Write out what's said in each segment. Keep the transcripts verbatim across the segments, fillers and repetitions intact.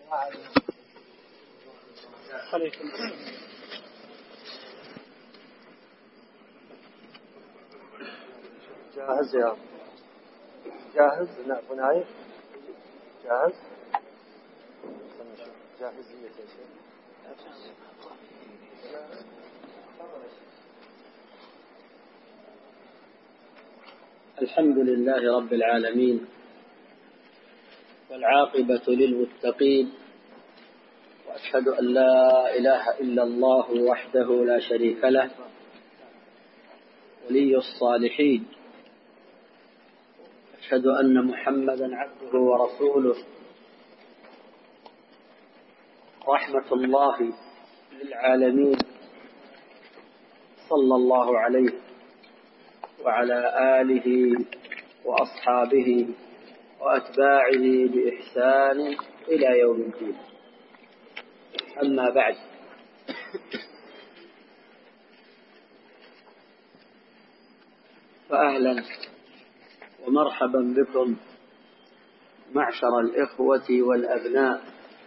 جاهز يا جاهز ابو نايف جاهز جاهزية يا شيخ. الحمد لله رب العالمين، والعاقبة للمتقين، وأشهد أن لا إله إلا الله وحده لا شريك له ولي الصالحين. أشهد أن محمدا عبده ورسوله رحمة الله للعالمين، صلى الله عليه وعلى آله وأصحابه وأتباعه بإحسان إلى يوم الدين. أما بعد، فأهلا ومرحبا بكم معشر الإخوة والأبناء،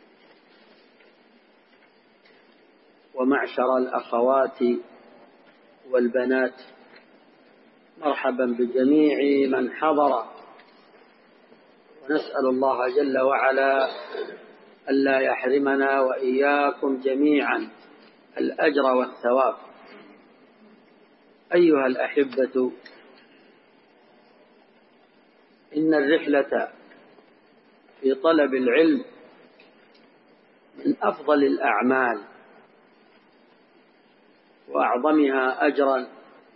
ومعشر الأخوات والبنات. مرحبا بجميع من حضر، ونسأل الله جل وعلا ألا يحرمنا وإياكم جميعا الأجر والثواب. أيها الأحبة، إن الرحلة في طلب العلم من أفضل الأعمال وأعظمها أجرا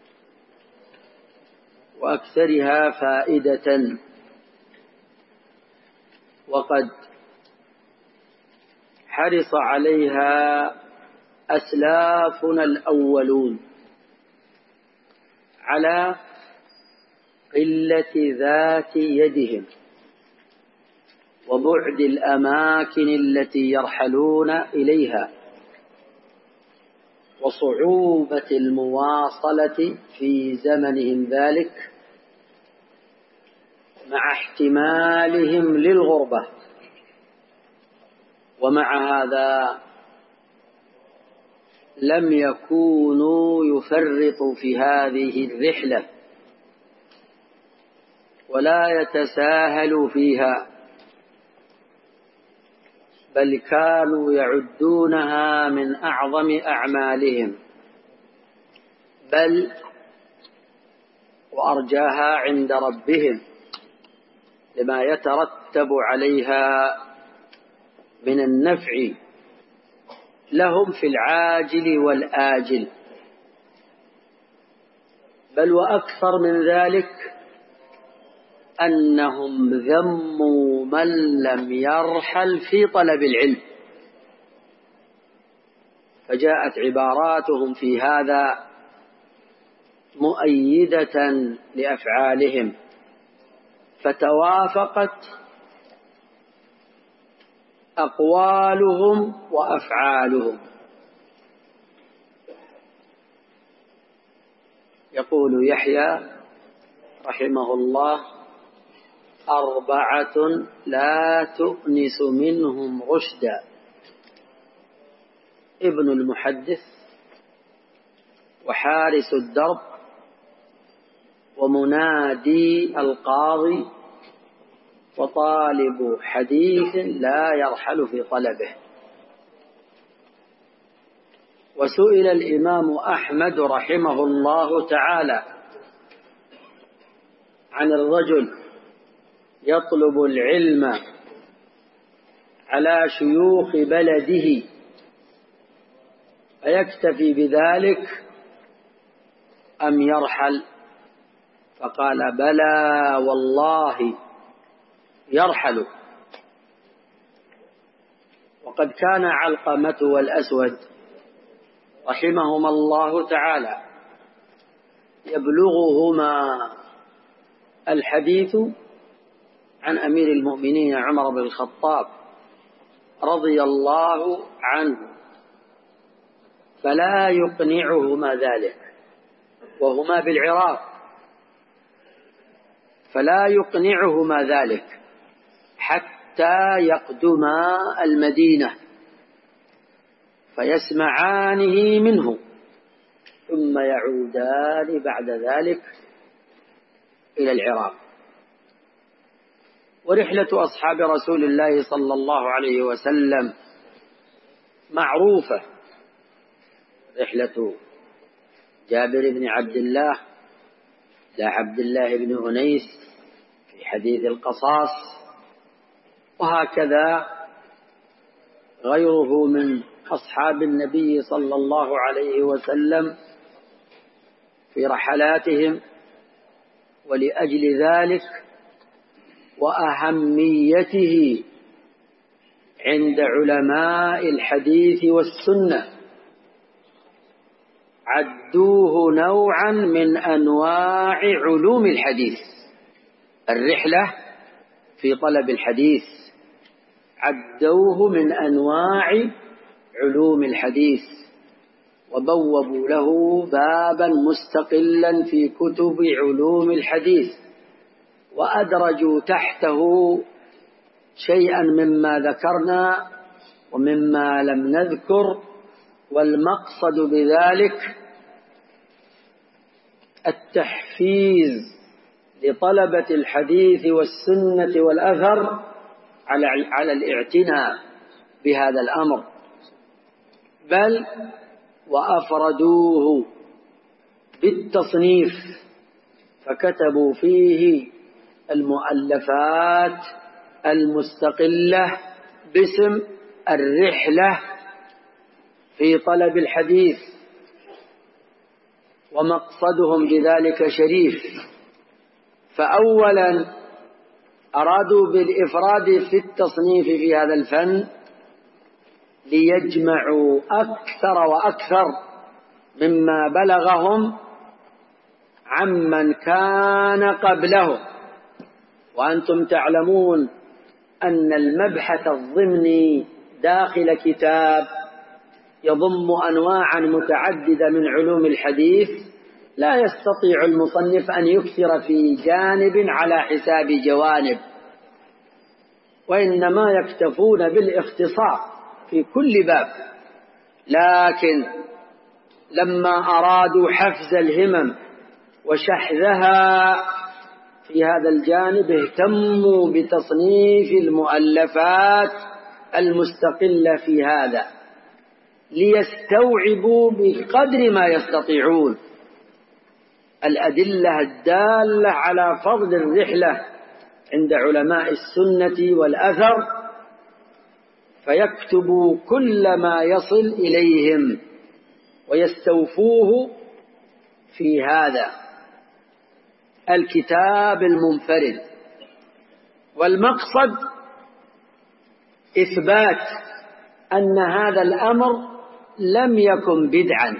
وأكثرها فائدة، وقد حرص عليها أسلافنا الأولون على قلة ذات يدهم وبعد الأماكن التي يرحلون إليها وصعوبة المواصلة في زمنهم ذلك، مع احتمالهم للغربة. ومع هذا لم يكونوا يفرطوا في هذه الرحلة ولا يتساهلوا فيها، بل كانوا يعدونها من أعظم أعمالهم، بل وأرجاها عند ربهم لما يترتب عليها من النفع لهم في العاجل والآجل. بل وأكثر من ذلك أنهم ذموا من لم يرحل في طلب العلم، فجاءت عباراتهم في هذا مؤيدة لأفعالهم، فتوافقت أقوالهم وأفعالهم. يقول يحيى رحمه الله: أربعة لا تؤنس منهم رشدا: ابن المحدث، وحارس الدرب، ومنادي القاضي، وطالب حديث لا يرحل في طلبه. وسئل الإمام أحمد رحمه الله تعالى عن الرجل يطلب العلم على شيوخ بلده أيكتفي بذلك أم يرحل؟ فقال: بلى والله يرحل. وقد كان علقمة والأسود رحمهما الله تعالى يبلغهما الحديث عن أمير المؤمنين عمر بن الخطاب رضي الله عنه، فلا يقنعهما ذلك، وهما بالعراق، فلا يقنعهما ذلك حتى حتى يقدما المدينة فيسمعانه منه ثم يعودان بعد ذلك إلى العراق. ورحلة أصحاب رسول الله صلى الله عليه وسلم معروفة، رحلة جابر بن عبد الله إلى عبد الله بن أنيس في حديث القصاص، وهكذا غيره من أصحاب النبي صلى الله عليه وسلم في رحلاتهم. ولأجل ذلك وأهميته عند علماء الحديث والسنة عدوه نوعا من أنواع علوم الحديث. الرحلة في طلب الحديث عدوه من أنواع علوم الحديث، وبوبوا له بابا مستقلا في كتب علوم الحديث، وأدرجوا تحته شيئا مما ذكرنا ومما لم نذكر. والمقصد بذلك التحفيز لطلبة الحديث والسنة والأثر على على الاعتناء بهذا الأمر، بل وأفردوه بالتصنيف فكتبوا فيه المؤلفات المستقلة باسم الرحلة في طلب الحديث، ومقصدهم بذلك شريف. فأولا أرادوا بالإفراد في التصنيف في هذا الفن ليجمعوا أكثر وأكثر مما بلغهم عمن كان قبلهم. وأنتم تعلمون أن المبحث الضمني داخل كتاب يضم أنواعا متعددة من علوم الحديث لا يستطيع المصنف أن يكثر في جانب على حساب جوانب، وإنما يكتفون بالاختصار في كل باب. لكن لما أرادوا حفز الهمم وشحذها في هذا الجانب اهتموا بتصنيف المؤلفات المستقلة في هذا ليستوعبوا بقدر ما يستطيعون الأدلة الدالة على فضل الرحلة عند علماء السنة والأثر، فيكتبوا كل ما يصل إليهم ويستوفوه في هذا الكتاب المنفرد. والمقصد إثبات أن هذا الأمر لم يكن بدعا،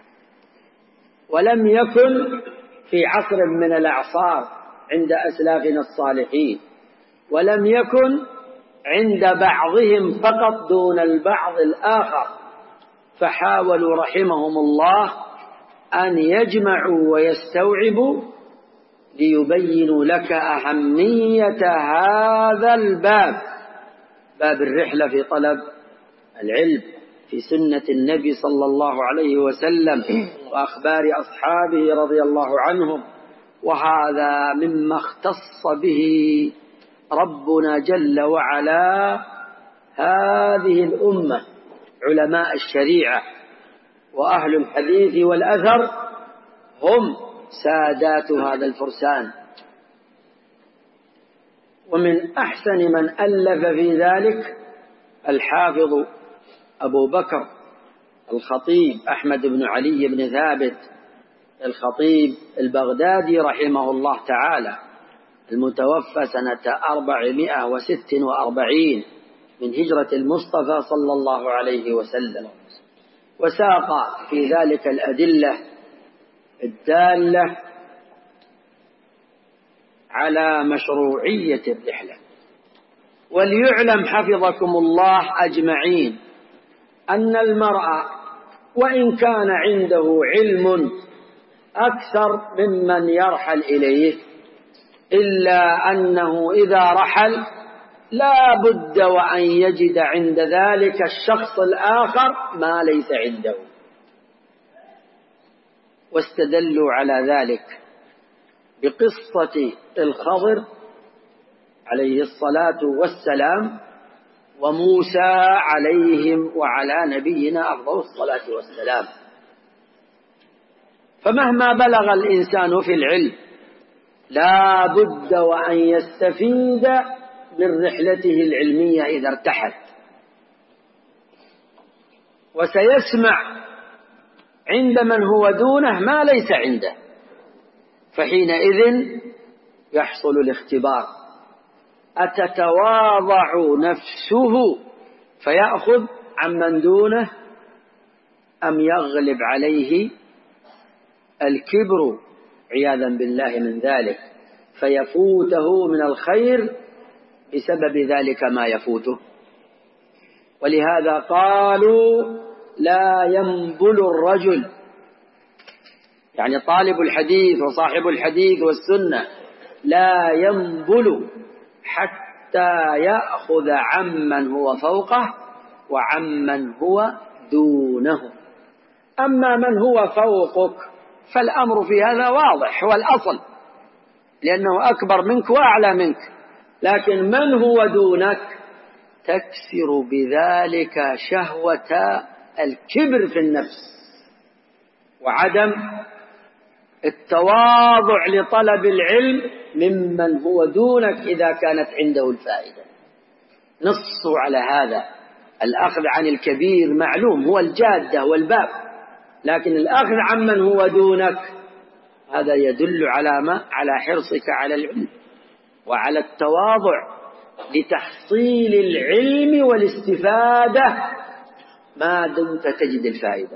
ولم يكن في عصر من الأعصار عند أسلافنا الصالحين، ولم يكن عند بعضهم فقط دون البعض الآخر، فحاولوا رحمهم الله أن يجمعوا ويستوعبوا ليبينوا لك أهمية هذا الباب، باب الرحلة في طلب العلم في سنة النبي صلى الله عليه وسلم وأخبار أصحابه رضي الله عنهم. وهذا مما اختص به ربنا جل وعلا هذه الأمة، علماء الشريعة وأهل الحديث والأثر هم سادات هذا الفرسان. ومن أحسن من ألف في ذلك الحافظ أبو بكر الخطيب أحمد بن علي بن ثابت الخطيب البغدادي رحمه الله تعالى، المتوفى سنة أربعمائة وستة وأربعين من هجرة المصطفى صلى الله عليه وسلم، وساق في ذلك الأدلة الدالة على مشروعية الرحلة. وليعلم حفظكم الله أجمعين أن المرء وإن كان عنده علم أكثر ممن يرحل إليه، إلا أنه إذا رحل لا بد وأن يجد عند ذلك الشخص الآخر ما ليس عنده. واستدلوا على ذلك بقصة الخضر عليه الصلاة والسلام وموسى عليهم وعلى نبينا أفضل الصلاة والسلام. فمهما بلغ الإنسان في العلم لا بد وأن يستفيد من رحلته العلمية إذا ارتحل، وسيسمع عند من هو دونه ما ليس عنده، فحينئذ يحصل الاختبار. أتتواضع نفسه فيأخذ عمن دونه أم يغلب عليه الكبر عياذا بالله من ذلك فيفوته من الخير بسبب ذلك ما يفوته؟ ولهذا قالوا لا ينبل الرجل، يعني طالب الحديث وصاحب الحديث والسنة لا ينبل حتى يأخذ عمن هو فوقه وعمن هو دونه. أما من هو فوقك فالأمر في هذا واضح، هو الأصل لأنه أكبر منك وأعلى منك، لكن من هو دونك تكسر بذلك شهوة الكبر في النفس وعدم التواضع لطلب العلم ممن هو دونك إذا كانت عنده الفائدة. نصوا على هذا. الأخذ عن الكبير معلوم هو الجادة والباب، لكن الأخذ عمن هو دونك هذا يدل على ما؟ على حرصك على العلم وعلى التواضع لتحصيل العلم والاستفادة ما دمت تجد الفائدة.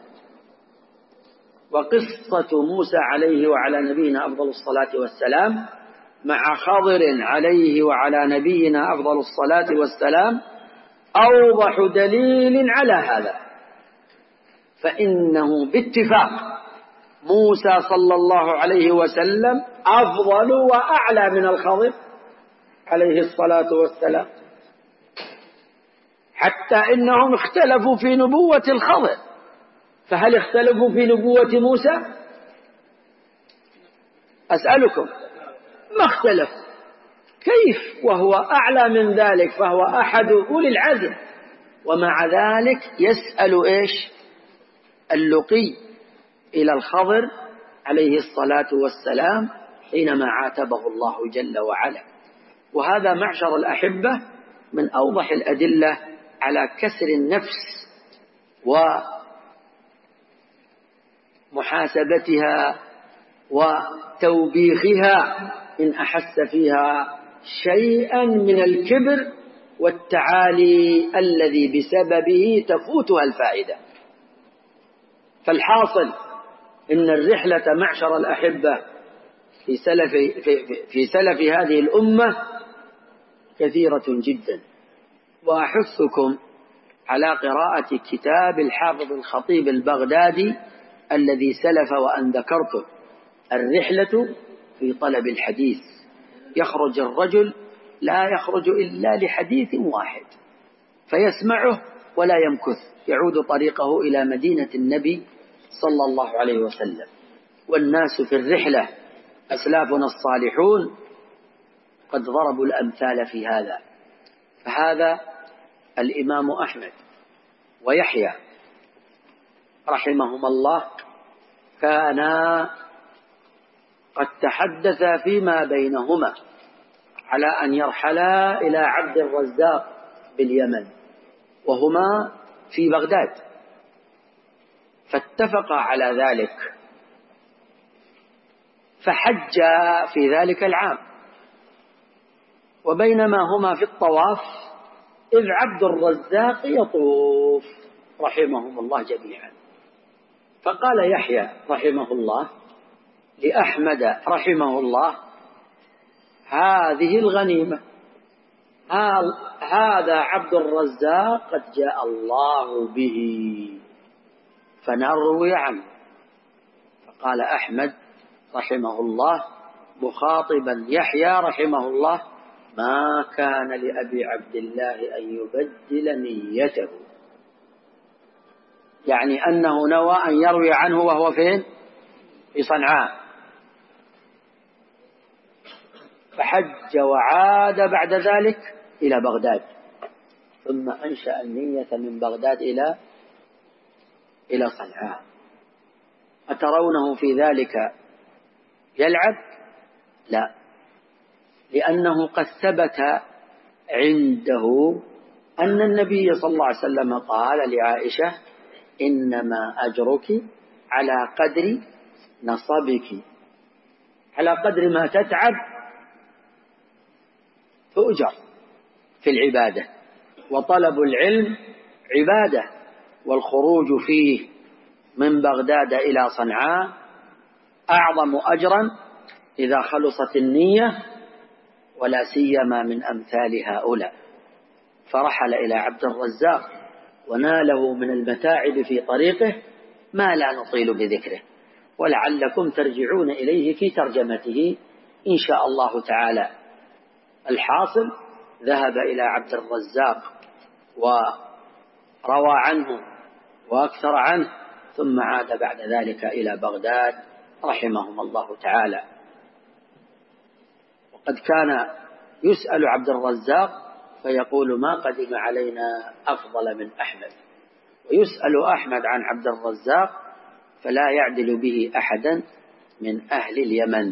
وقصة موسى عليه وعلى نبينا أفضل الصلاة والسلام مع خضر عليه وعلى نبينا أفضل الصلاة والسلام أوضح دليل على هذا، فإنه باتفاق موسى صلى الله عليه وسلم أفضل وأعلى من الخضر عليه الصلاة والسلام، حتى إنهم اختلفوا في نبوة الخضر، فهل اختلفوا في نبوة موسى؟ أسألكم، ما اختلف. كيف وهو أعلى من ذلك فهو أحد أولي العزم، ومع ذلك يسأل إيش؟ اللقي إلى الخضر عليه الصلاة والسلام حينما عاتبه الله جل وعلا. وهذا معشر الأحبة من أوضح الأدلة على كسر النفس ومحاسبتها وتوبيخها إن أحس فيها شيئا من الكبر والتعالي الذي بسببه تفوتها الفائدة. فالحاصل إن الرحلة معشر الأحبة في سلف, في, في سلف هذه الأمة كثيرة جدا، وأحثكم على قراءة كتاب الحافظ الخطيب البغدادي الذي سلف وأن ذكرته، الرحلة في طلب الحديث. يخرج الرجل لا يخرج إلا لحديث واحد فيسمعه ولا يمكث، يعود طريقه إلى مدينة النبي صلى الله عليه وسلم. والناس في الرحلة أسلافنا الصالحون قد ضربوا الأمثال في هذا. فهذا الإمام أحمد ويحيى رحمهما الله كانا قد تحدثا فيما بينهما على أن يرحلا إلى عبد الرزاق باليمن، وهما في بغداد، فاتفقا على ذلك فحجا في ذلك العام. وبينما هما في الطواف إذ عبد الرزاق يطوف رحمهم الله جميعا، فقال يحيى رحمه الله لأحمد رحمه الله هذه الغنيمة، هذا عبد الرزاق قد جاء الله به فنروي عنه. فقال أحمد رحمه الله مخاطبا يحيى رحمه الله ما كان لأبي عبد الله أن يبدل نيته، يعني أنه نوى أن يروي عنه وهو فين؟ في صنعاء، فحج وعاد بعد ذلك إلى بغداد، ثم أنشأ النية من بغداد إلى إلى صنعاء. أترونه في ذلك يلعب؟ لا، لأنه قد ثبت عنده أن النبي صلى الله عليه وسلم قال لعائشة: إنما أجرك على قدر نصبك، على قدر ما تتعب تؤجر في العبادة، وطلب العلم عبادة، والخروج فيه من بغداد إلى صنعاء أعظم أجرا إذا خلصت النية، ولا سيما من أمثال هؤلاء. فرحل إلى عبد الرزاق وناله من المتاعب في طريقه ما لا نطيل بذكره، ولعلكم ترجعون إليه في ترجمته إن شاء الله تعالى. الحاصل ذهب إلى عبد الرزاق وروى عنه وأكثر عنه، ثم عاد بعد ذلك إلى بغداد رحمهم الله تعالى. وقد كان يسأل عبد الرزاق فيقول: ما قدم علينا أفضل من أحمد، ويسأل أحمد عن عبد الرزاق فلا يعدل به أحدا من أهل اليمن.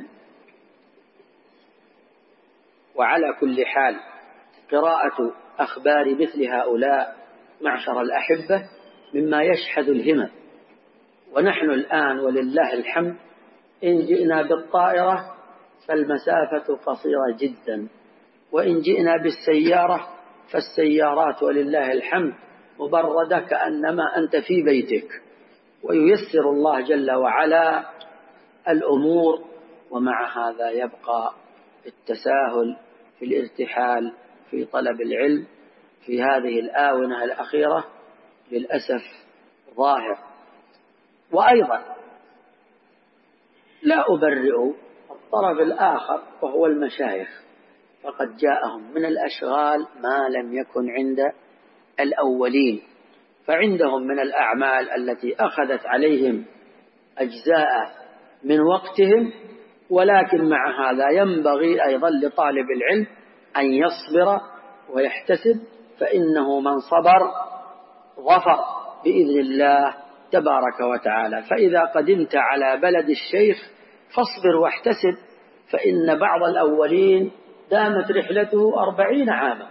وعلى كل حال قراءة أخبار مثل هؤلاء معشر الأحبة مما يشحذ الهمم. ونحن الآن ولله الحمد إن جئنا بالطائرة فالمسافة قصيرة جدا، وإن جئنا بالسيارة فالسيارات ولله الحمد مبردة كأنما أنت في بيتك، وييسر الله جل وعلا الأمور. ومع هذا يبقى التساهل في الارتحال في طلب العلم في هذه الآونة الأخيرة للأسف ظاهر. وأيضا لا أبرئ الطرف الآخر وهو المشايخ، فقد جاءهم من الأشغال ما لم يكن عند الأولين، فعندهم من الأعمال التي أخذت عليهم أجزاء من وقتهم. ولكن مع هذا ينبغي أيضا لطالب العلم أن يصبر ويحتسب، فإنه من صبر ظفر بإذن الله تبارك وتعالى. فإذا قدمت على بلد الشيخ فاصبر واحتسب، فإن بعض الأولين دامت رحلته أربعين عاما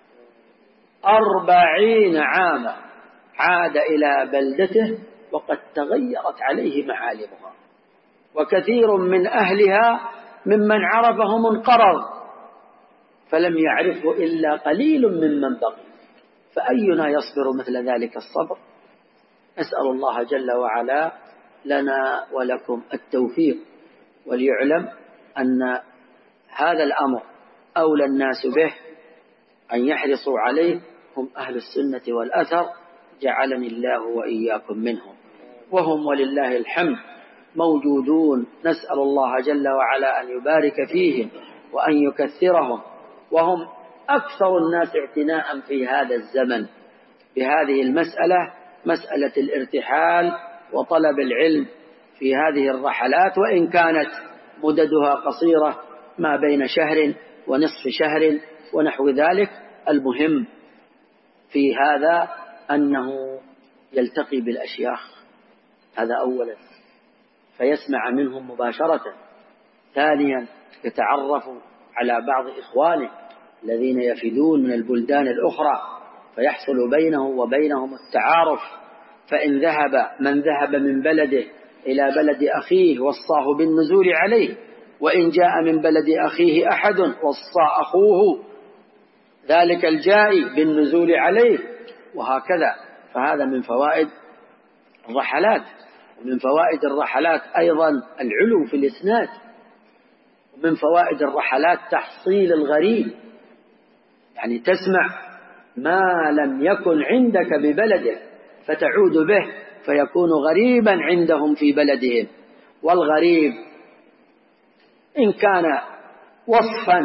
أربعين عاما عاد إلى بلدته وقد تغيرت عليه معالمها، وكثير من أهلها ممن عرفه منقرض فلم يعرفه إلا قليل ممن بقي، فأينا يصبر مثل ذلك الصبر؟ أسأل الله جل وعلا لنا ولكم التوفيق. وليعلم أن هذا الأمر أولى الناس به أن يحرصوا عليه هم أهل السنة والأثر، جعلني الله وإياكم منهم، وهم ولله الحمد موجودون. نسأل الله جل وعلا أن يبارك فيهم وأن يكثرهم، وهم أكثر الناس اعتناء في هذا الزمن بهذه المسألة، مسألة الارتحال وطلب العلم في هذه الرحلات، وإن كانت مددها قصيرة ما بين شهر ونصف شهر ونحو ذلك. المهم في هذا أنه يلتقي بالأشياخ، هذا أولا، فيسمع منهم مباشرة. ثانيا يتعرف على بعض إخوانه الذين يفدون من البلدان الأخرى، فيحصل بينه وبينهم التعارف. فإن ذهب من ذهب من بلده إلى بلد أخيه وصاه بالنزول عليه، وإن جاء من بلد أخيه أحد وصى أخوه ذلك الجائي بالنزول عليه، وهكذا. فهذا من فوائد الرحلات. ومن فوائد الرحلات أيضا العلو في الإسناد، ومن فوائد الرحلات تحصيل الغريب، يعني تسمع ما لم يكن عندك ببلدك فتعود به فيكون غريبا عندهم في بلدهم. والغريب إن كان وصفا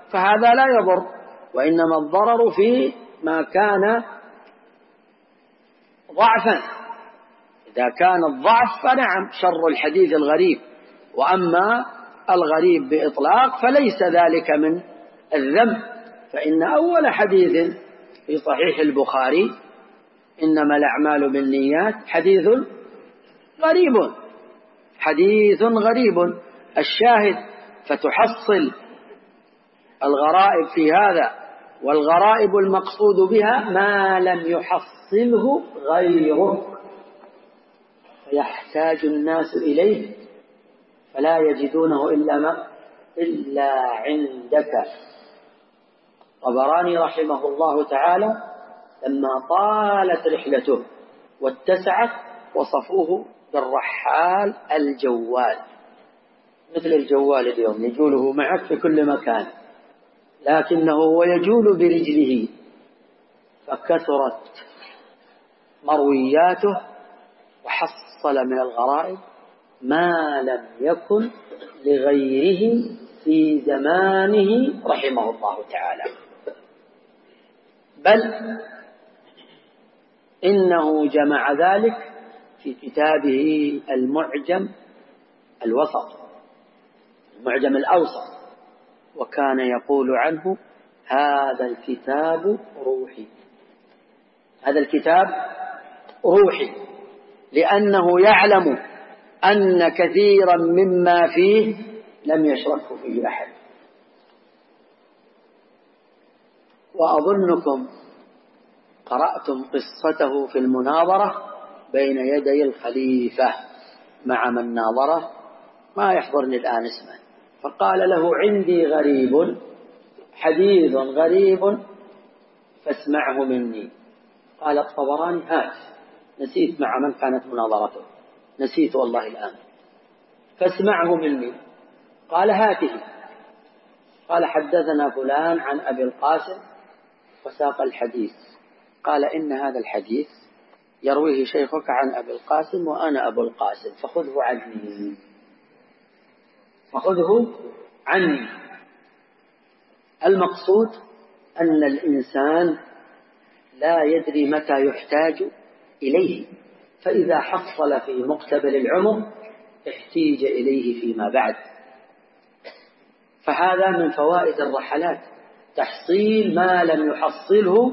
فهذا لا يضر، وإنما الضرر في ما كان ضعفا. إذا كان الضعف فنعم شر الحديث الغريب، وأما الغريب بإطلاق فليس ذلك من الذنب. فإن أول حديث في صحيح البخاري إنما الأعمال بالنيات حديث غريب، حديث غريب. الشاهد فتحصل الغرائب في هذا، والغرائب المقصود بها ما لم يحصله غيرك فيحتاج الناس إليه فلا يجدونه إلا ما إلا عندك. طبراني رحمه الله تعالى لما طالت رحلته واتسعت وصفوه بالرحال الجوال، مثل الجوال اليوم يجوله معك في كل مكان، لكنه هو يجول برجله، فكثرت مروياته وحصل من الغرائب ما لم يكن لغيره في زمانه رحمه الله تعالى. بل إنه جمع ذلك في كتابه المعجم الوسط، المعجم الأوسط، وكان يقول عنه هذا الكتاب روحي، هذا الكتاب روحي، لأنه يعلم أن كثيرا مما فيه لم يشركه فيه أحد. وأظنكم قرأتم قصته في المناظرة بين يدي الخليفة مع من ناظره، ما يحضرني الآن اسمه، فقال له عندي غريب حديث غريب فاسمعه مني. قال الطبراني هات، نسيت مع من كانت مناظرته، نسيت والله الآن، فاسمعه مني. قال هاته. قال حدثنا فلان عن أبي القاسم وساق الحديث. قال إن هذا الحديث يرويه شيخك عن أبي القاسم وأنا أبو القاسم فخذه عني، فخذه عني. المقصود أن الإنسان لا يدري متى يحتاج إليه، فإذا حصل في مقتبل العمر احتيج إليه فيما بعد. فهذا من فوائد الرحلات، تحصيل ما لم يحصله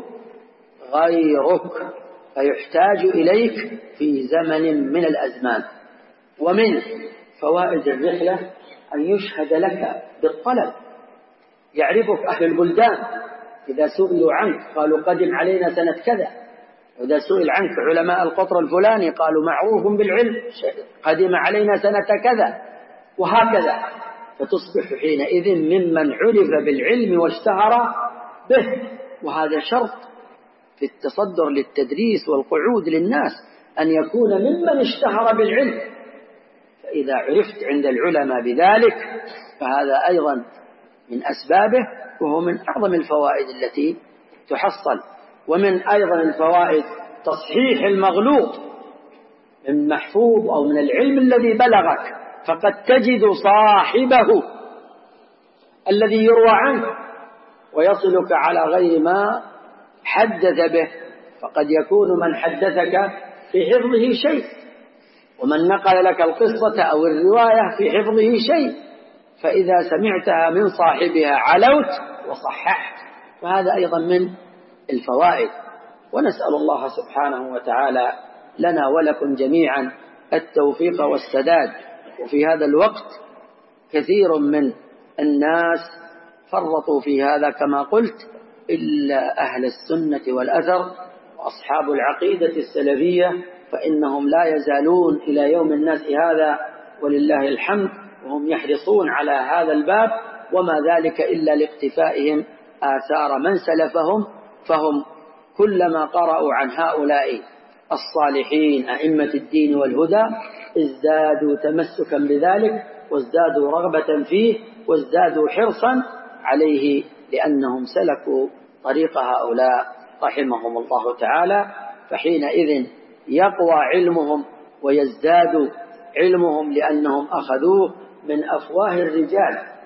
غيرك فيحتاج إليك في زمن من الأزمان. ومن فوائد الرحلة أن يشهد لك بالطلب، يعرفك أهل البلدان إذا سئلوا عنك قالوا قدم علينا سنة كذا، وإذا سئل عنك علماء القطر الفلاني قالوا معروف بالعلم قدم علينا سنة كذا، وهكذا. فتصبح حينئذ ممن عرف بالعلم واشتهر به، وهذا شرط في التصدر للتدريس والقعود للناس أن يكون ممن اشتهر بالعلم. فإذا عرفت عند العلماء بذلك فهذا أيضا من أسبابه، وهو من أعظم الفوائد التي تحصل. ومن أيضا الفوائد تصحيح المغلوط من محفوظ أو من العلم الذي بلغك، فقد تجد صاحبه الذي يروى عنه ويصلك على غير ما حدث به، فقد يكون من حدثك في حفظه شيء، ومن نقل لك القصة أو الرواية في حفظه شيء، فإذا سمعتها من صاحبها علوت وصححت، فهذا أيضا من الفوائد. ونسأل الله سبحانه وتعالى لنا ولكم جميعا التوفيق والسداد. وفي هذا الوقت كثير من الناس فرطوا في هذا كما قلت، إلا أهل السنة والأثر وأصحاب العقيدة السلفية، فإنهم لا يزالون إلى يوم الناس هذا ولله الحمد وهم يحرصون على هذا الباب، وما ذلك إلا لاقتفائهم آثار من سلفهم. فهم كلما قرأوا عن هؤلاء الصالحين أئمة الدين والهدى ازدادوا تمسكا بذلك، وازدادوا رغبة فيه، وازدادوا حرصا عليه، لأنهم سلكوا طريق هؤلاء رحمهم الله تعالى. فحينئذ يقوى علمهم ويزداد علمهم، لأنهم أخذوه من أفواه الرجال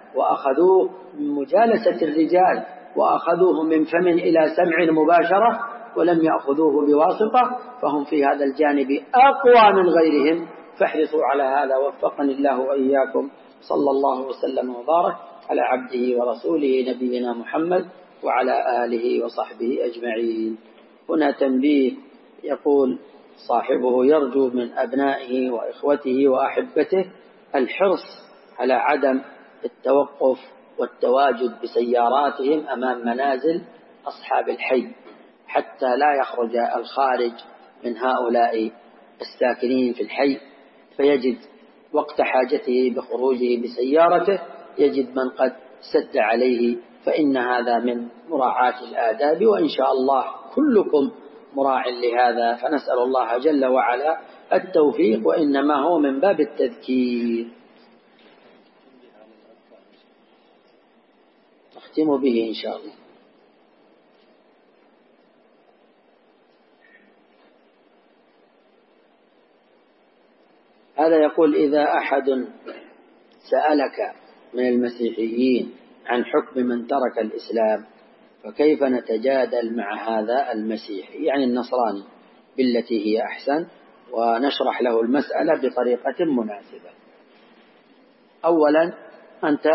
وأخذوه من مجالسة الرجال وأخذوه من فم إلى سمع مباشرة ولم يأخذوه بواسطة، فهم في هذا الجانب أقوى من غيرهم. فاحرصوا على هذا، وفقني الله وإياكم. صلى الله وسلم وبارك على عبده ورسوله نبينا محمد وعلى آله وصحبه أجمعين. هنا تنبيه، يقول صاحبه يرجو من أبنائه وإخوته وأحبته الحرص على عدم التوقف والتواجد بسياراتهم أمام منازل أصحاب الحي، حتى لا يخرج الخارج من هؤلاء الساكنين في الحي فيجد وقت حاجته بخروجه بسيارته يجد من قد سد عليه، فإن هذا من مراعاة الآداب، وإن شاء الله كلكم مراع لهذا، فنسأل الله جل وعلا التوفيق، وإنما هو من باب التذكير. نختم به إن شاء الله. هذا يقول: إذا أحد سألك من المسيحيين عن حكم من ترك الإسلام فكيف نتجادل مع هذا المسيحي، يعني النصراني، بالتي هي أحسن، ونشرح له المسألة بطريقة مناسبة. أولا أنت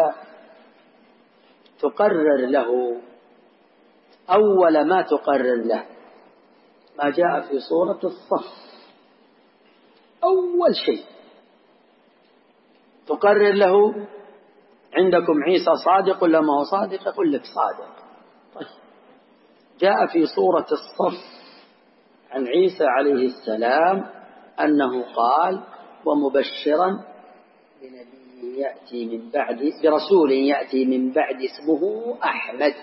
تقرر له، أول ما تقرر له ما جاء في سورة الصف، أول شيء تقرر له: عندكم عيسى صادق ولا ما هو صادق؟ يقول لك صادق. طيب، جاء في سورة الصف عن عيسى عليه السلام أنه قال: ومبشرا بنبي يأتي من بعد برسول يأتي من بعد اسمه أحمد.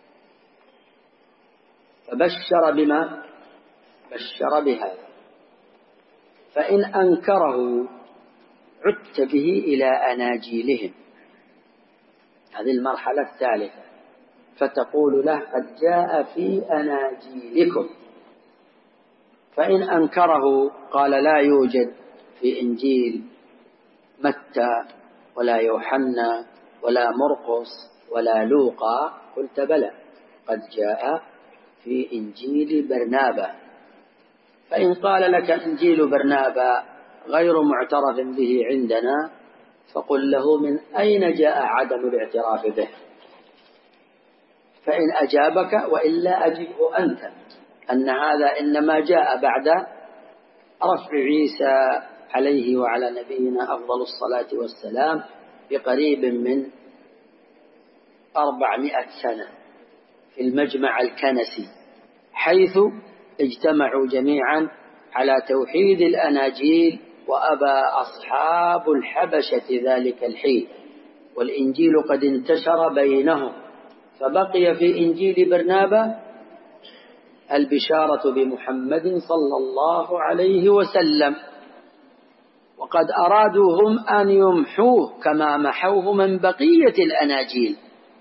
فبشر بما بشر بهذا، فإن أنكره عدت به إلى أناجيلهم، هذه المرحلة الثالثة، فتقول له: قد جاء في أناجيلكم. فإن أنكره قال: لا يوجد في إنجيل متى ولا يوحنا ولا مرقس ولا لوقا، قلت: بلى، قد جاء في إنجيل برنابا. فإن قال لك إنجيل برنابا غير معترف به عندنا، فقل له: من أين جاء عدم الاعتراف به؟ فإن أجابك، وإلا أجبه أنت، أن هذا إنما جاء بعد رفع عيسى عليه وعلى نبينا أفضل الصلاة والسلام بقريب من أربعمائة سنة في المجمع الكنسي، حيث اجتمعوا جميعا على توحيد الأناجيل، وأبى أصحاب الحبشة ذلك الحين، والإنجيل قد انتشر بينهم، فبقي في إنجيل برنابا البشارة بمحمد صلى الله عليه وسلم، وقد أرادوا هم أن يمحوه كما محوه من بقية الأناجيل،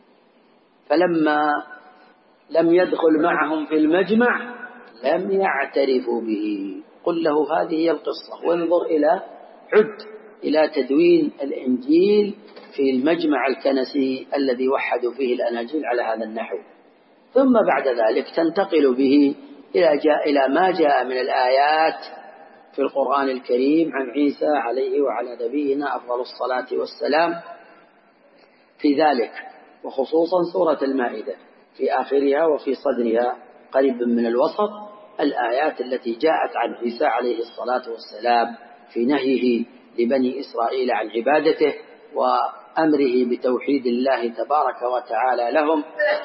فلما لم يدخل معهم في المجمع لم يعترفوا به. قل له: هذه هي القصة، وانظر إلى عد إلى تدوين الإنجيل في المجمع الكنسي الذي وحدوا فيه الأناجيل على هذا النحو. ثم بعد ذلك تنتقل به إلى جاء إلى ما جاء من الآيات في القرآن الكريم عن عيسى عليه وعلى نبينا أفضل الصلاة والسلام في ذلك، وخصوصا سورة المائدة في آخرها وفي صدرها قريب من الوسط الآيات التي جاءت عن عيسى عليه الصلاة والسلام في نهيه لبني إسرائيل عن عبادته، وأمره بتوحيد الله تبارك وتعالى لهم،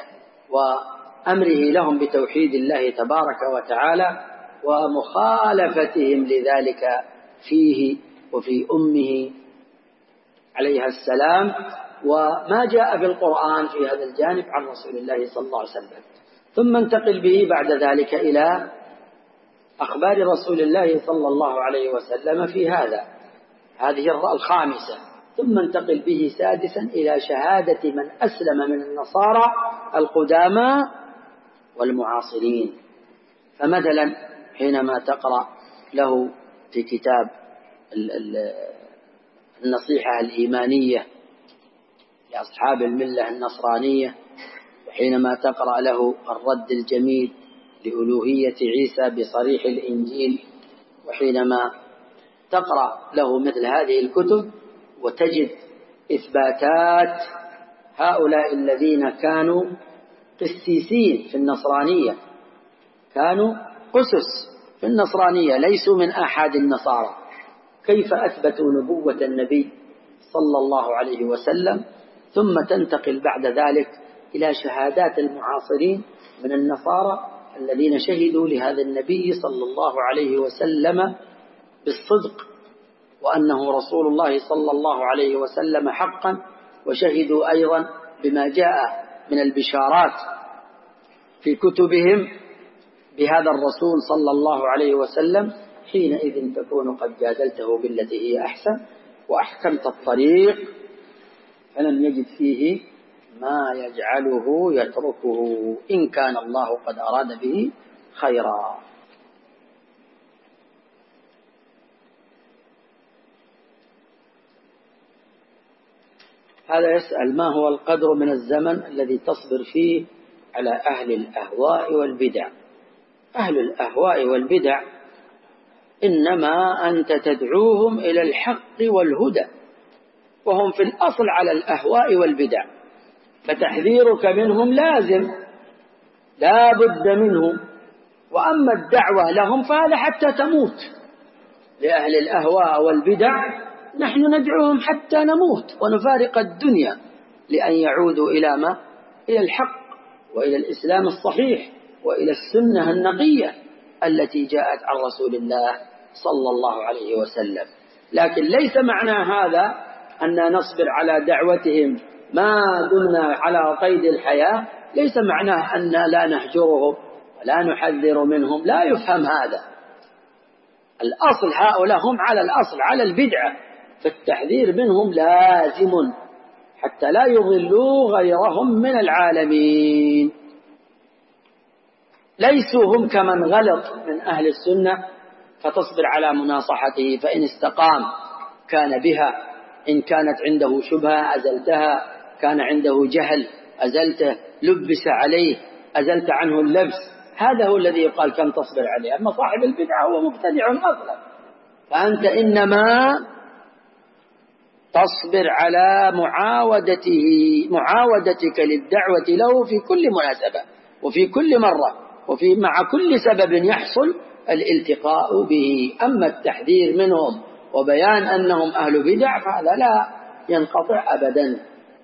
وأمره لهم بتوحيد الله تبارك وتعالى، ومخالفتهم لذلك فيه وفي أمه عليها السلام، وما جاء في القرآن في هذا الجانب عن رسول الله صلى الله عليه وسلم. ثم انتقل به بعد ذلك إلى أخبار رسول الله صلى الله عليه وسلم في هذا، هذه الخامسة. ثم انتقل به سادسا إلى شهادة من أسلم من النصارى القدامى والمعاصرين. فمثلا حينما تقرأ له في كتاب النصيحة الإيمانية لأصحاب الملة النصرانية، وحينما تقرأ له الرد الجميل لألوهية عيسى بصريح الإنجيل، وحينما تقرأ له مثل هذه الكتب وتجد إثباتات هؤلاء الذين كانوا قسيسين في النصرانية، كانوا أسس في النصرانية، ليسوا من أحد النصارى، كيف أثبتوا نبوة النبي صلى الله عليه وسلم، ثم تنتقل بعد ذلك إلى شهادات المعاصرين من النصارى الذين شهدوا لهذا النبي صلى الله عليه وسلم بالصدق وأنه رسول الله صلى الله عليه وسلم حقا، وشهدوا أيضا بما جاء من البشارات في كتبهم بهذا الرسول صلى الله عليه وسلم. حينئذ تكون قد جادلته بالتي هي أحسن وأحكمت الطريق، فلم يجد فيه ما يجعله يتركه إن كان الله قد أراد به خيرا. هذا يسأل: ما هو القدر من الزمن الذي تصبر فيه على أهل الأهواء والبدع؟ أهل الأهواء والبدع إنما أنت تدعوهم إلى الحق والهدى، وهم في الأصل على الأهواء والبدع، فتحذيرك منهم لازم لا بد منه. وأما الدعوة لهم فهذا حتى تموت. لأهل الأهواء والبدع نحن ندعوهم حتى نموت ونفارق الدنيا لأن يعودوا إلى ما؟ إلى الحق وإلى الإسلام الصحيح وإلى السنة النقية التي جاءت عن رسول الله صلى الله عليه وسلم. لكن ليس معنى هذا أن نصبر على دعوتهم ما دمنا على قيد الحياة، ليس معناه أن لا نهجرهم ولا نحذر منهم، لا يفهم هذا. الأصل هؤلاء هم على الأصل على البدعة، فالتحذير منهم لازم حتى لا يضلوا غيرهم من العالمين. ليسوا هم كمن غلط من أهل السنة فتصبر على مناصحته، فإن استقام كان بها، إن كانت عنده شبهة أزلتها، كان عنده جهل أزلته، لبس عليه أزلت عنه اللبس. هذا هو الذي يقال كم تصبر عليه. أما صاحب البدعة هو مبتدع أصلا، فأنت إنما تصبر على معاودته معاودتك للدعوة له في كل مناسبة وفي كل مرة وفي مع كل سبب يحصل الالتقاء به. أما التحذير منهم وبيان أنهم أهل بدع فهذا لا ينقطع أبدا.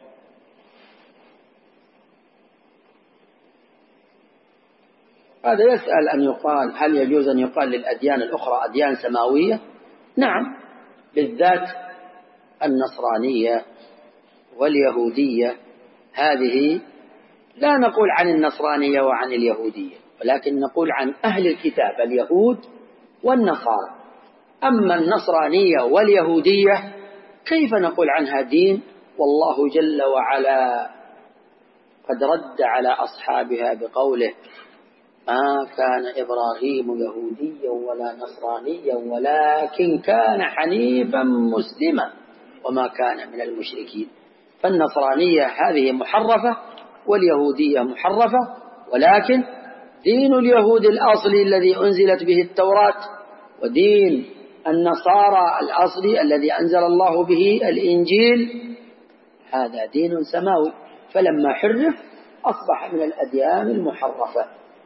هذا يسأل أن يقال: هل يجوز أن يقال للأديان الأخرى أديان سماوية؟ نعم، بالذات النصرانية واليهودية. هذه لا نقول عن النصرانية وعن اليهودية، ولكن نقول عن أهل الكتاب اليهود والنصارى. أما النصرانية واليهودية كيف نقول عنها دين والله جل وعلا قد رد على أصحابها بقوله: ما كان إبراهيم يهوديا ولا نصرانيا ولكن كان حنيفا مسلما وما كان من المشركين. فالنصرانية هذه محرفة واليهودية محرفة، ولكن دين اليهود الأصلي الذي أنزلت به التوراة ودين النصارى الأصلي الذي أنزل الله به الإنجيل هذا دين سماوي، فلما حرف أصبح من الأديان المحرفة.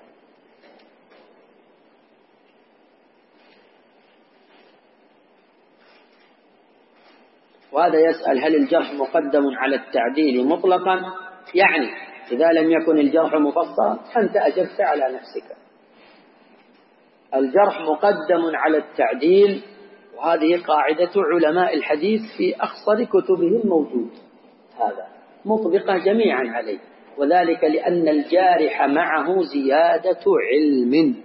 وهذا يسأل: هل الجرح مقدم على التعديل مطلقا؟ يعني إذا لم يكن الجرح مفصلا أنت أجبت على نفسك. الجرح مقدم على التعديل، وهذه قاعدة علماء الحديث في أخصر كتبهم موجود، هذا مطبقة جميعا عليه، وذلك لأن الجارح معه زيادة علم،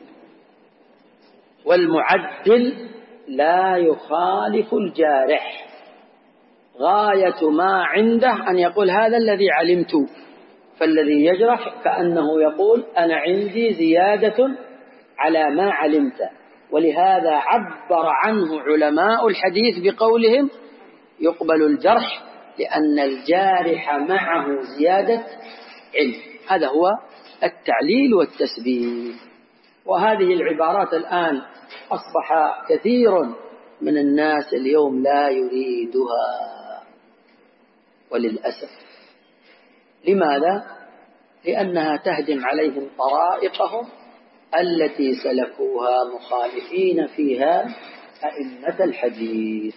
والمعدل لا يخالف الجارح، غاية ما عنده أن يقول هذا الذي علمت. فالذي يجرح كأنه يقول أنا عندي زيادة على ما علمت، ولهذا عبر عنه علماء الحديث بقولهم: يقبل الجرح لأن الجارح معه زيادة علم. هذا هو التعليل والتسبيب. وهذه العبارات الآن أصبح كثير من الناس اليوم لا يريدها وللأسف. لماذا؟ لأنها تهدم عليهم طرائقهم التي سلكوها مخالفين فيها أئمة الحديث.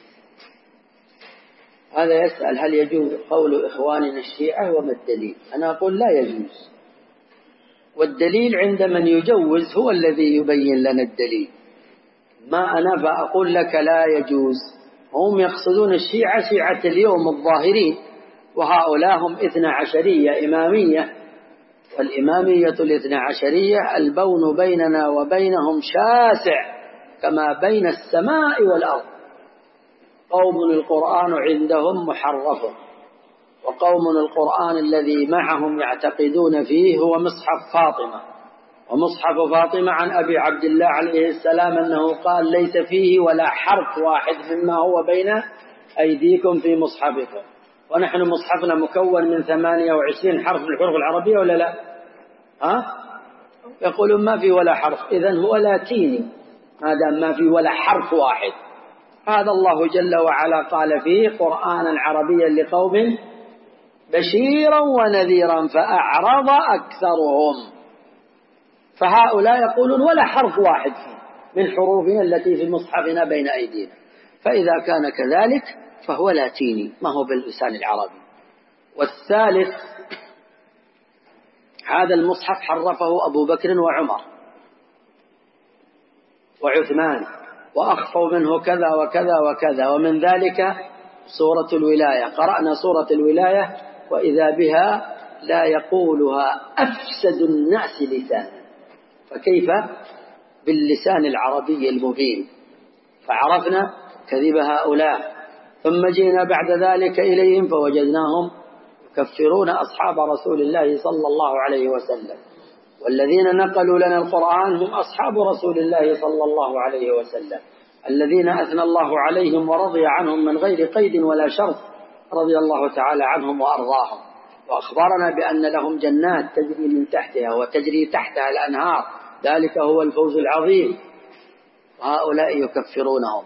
هذا يسأل هل يجوز قول إخواننا الشيعة وما الدليل؟ أنا أقول لا يجوز، والدليل عند من يجوز هو الذي يبين لنا الدليل. ما أنا فأقول لك لا يجوز. هم يقصدون الشيعة شيعة اليوم الظاهرين، وهؤلاء هم اثنى عشرية إمامية، والإمامية الاثنى عشرية البون بيننا وبينهم شاسع كما بين السماء والأرض. قوم القرآن عندهم محرف، وقوم القرآن الذي معهم يعتقدون فيه هو مصحف فاطمة، ومصحف فاطمة عن أبي عبد الله عليه السلام أنه قال ليس فيه ولا حرف واحد مما هو بين أيديكم في مصحفكم. ونحن مصحفنا مكون من ثمانية وعشرين حرف من الحروف العربية ولا لا؟ ها؟ يقولون ما في ولا حرف، إذن هو لاتيني ما دام ما في ولا حرف واحد. هذا الله جل وعلا قال فيه قرآنا عربيا لقوم بشيرا ونذيرا فأعرض أكثرهم. فهؤلاء يقولون ولا حرف واحد فيه من حروفنا التي في مصحفنا بين أيدينا. فإذا كان كذلك فهو لاتيني ما هو باللسان العربي. والثالث، هذا المصحف حرفه أبو بكر وعمر وعثمان، وأخفوا منه كذا وكذا وكذا، ومن ذلك سورة الولاية. قرأنا سورة الولاية وإذا بها لا يقولها أفسد الناس لسانا، فكيف باللسان العربي المبين؟ فعرفنا كذب هؤلاء. ثم جينا بعد ذلك إليهم فوجدناهم يكفرون أصحاب رسول الله صلى الله عليه وسلم، والذين نقلوا لنا القرآن هم أصحاب رسول الله صلى الله عليه وسلم الذين أثنى الله عليهم ورضي عنهم من غير قيد ولا شرط، رضي الله تعالى عنهم وأرضاهم. وأخبرنا بأن لهم جنات تجري من تحتها وتجري تحتها الأنهار، ذلك هو الفوز العظيم. وهؤلاء يكفرونهم.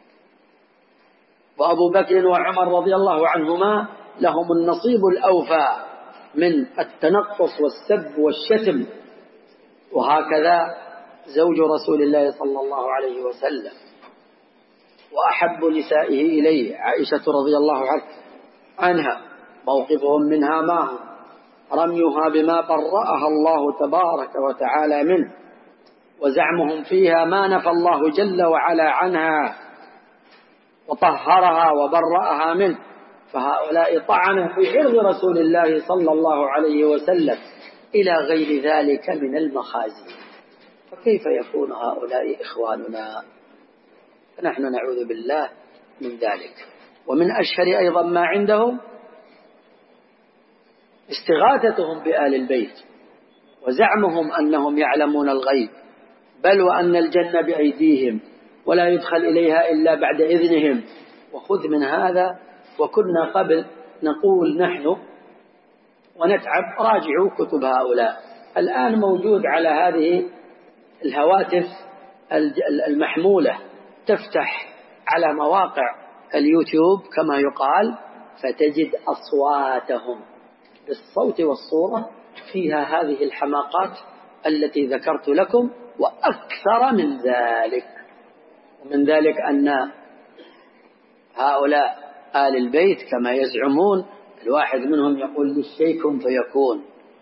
وأبو بكر وعمر رضي الله عنهما لهم النصيب الأوفى من التنقص والسب والشتم. وهكذا زوج رسول الله صلى الله عليه وسلم وأحب نسائه إليه عائشة رضي الله عنها، موقفهم منها معه رميها بما برأها الله تبارك وتعالى منه، وزعمهم فيها ما نفى الله جل وعلا عنها وطهرها وبرأها منه. فهؤلاء طعنوا في عرض رسول الله صلى الله عليه وسلم إلى غير ذلك من المخازي. فكيف يكون هؤلاء إخواننا؟ فنحن نعوذ بالله من ذلك. ومن أشهر أيضا ما عندهم استغاثتهم بآل البيت، وزعمهم أنهم يعلمون الغيب، بل وأن الجنة بأيديهم ولا يدخل إليها إلا بعد إذنهم. وخذ من هذا. وكنا قبل نقول نحن ونتعب راجعوا كتب هؤلاء. الآن موجود على هذه الهواتف المحمولة، تفتح على مواقع اليوتيوب كما يقال فتجد أصواتهم بالصوت والصورة فيها هذه الحماقات التي ذكرت لكم وأكثر من ذلك. ومن ذلك أن هؤلاء آل البيت كما يزعمون الواحد منهم يقول للشيء كن فيكون،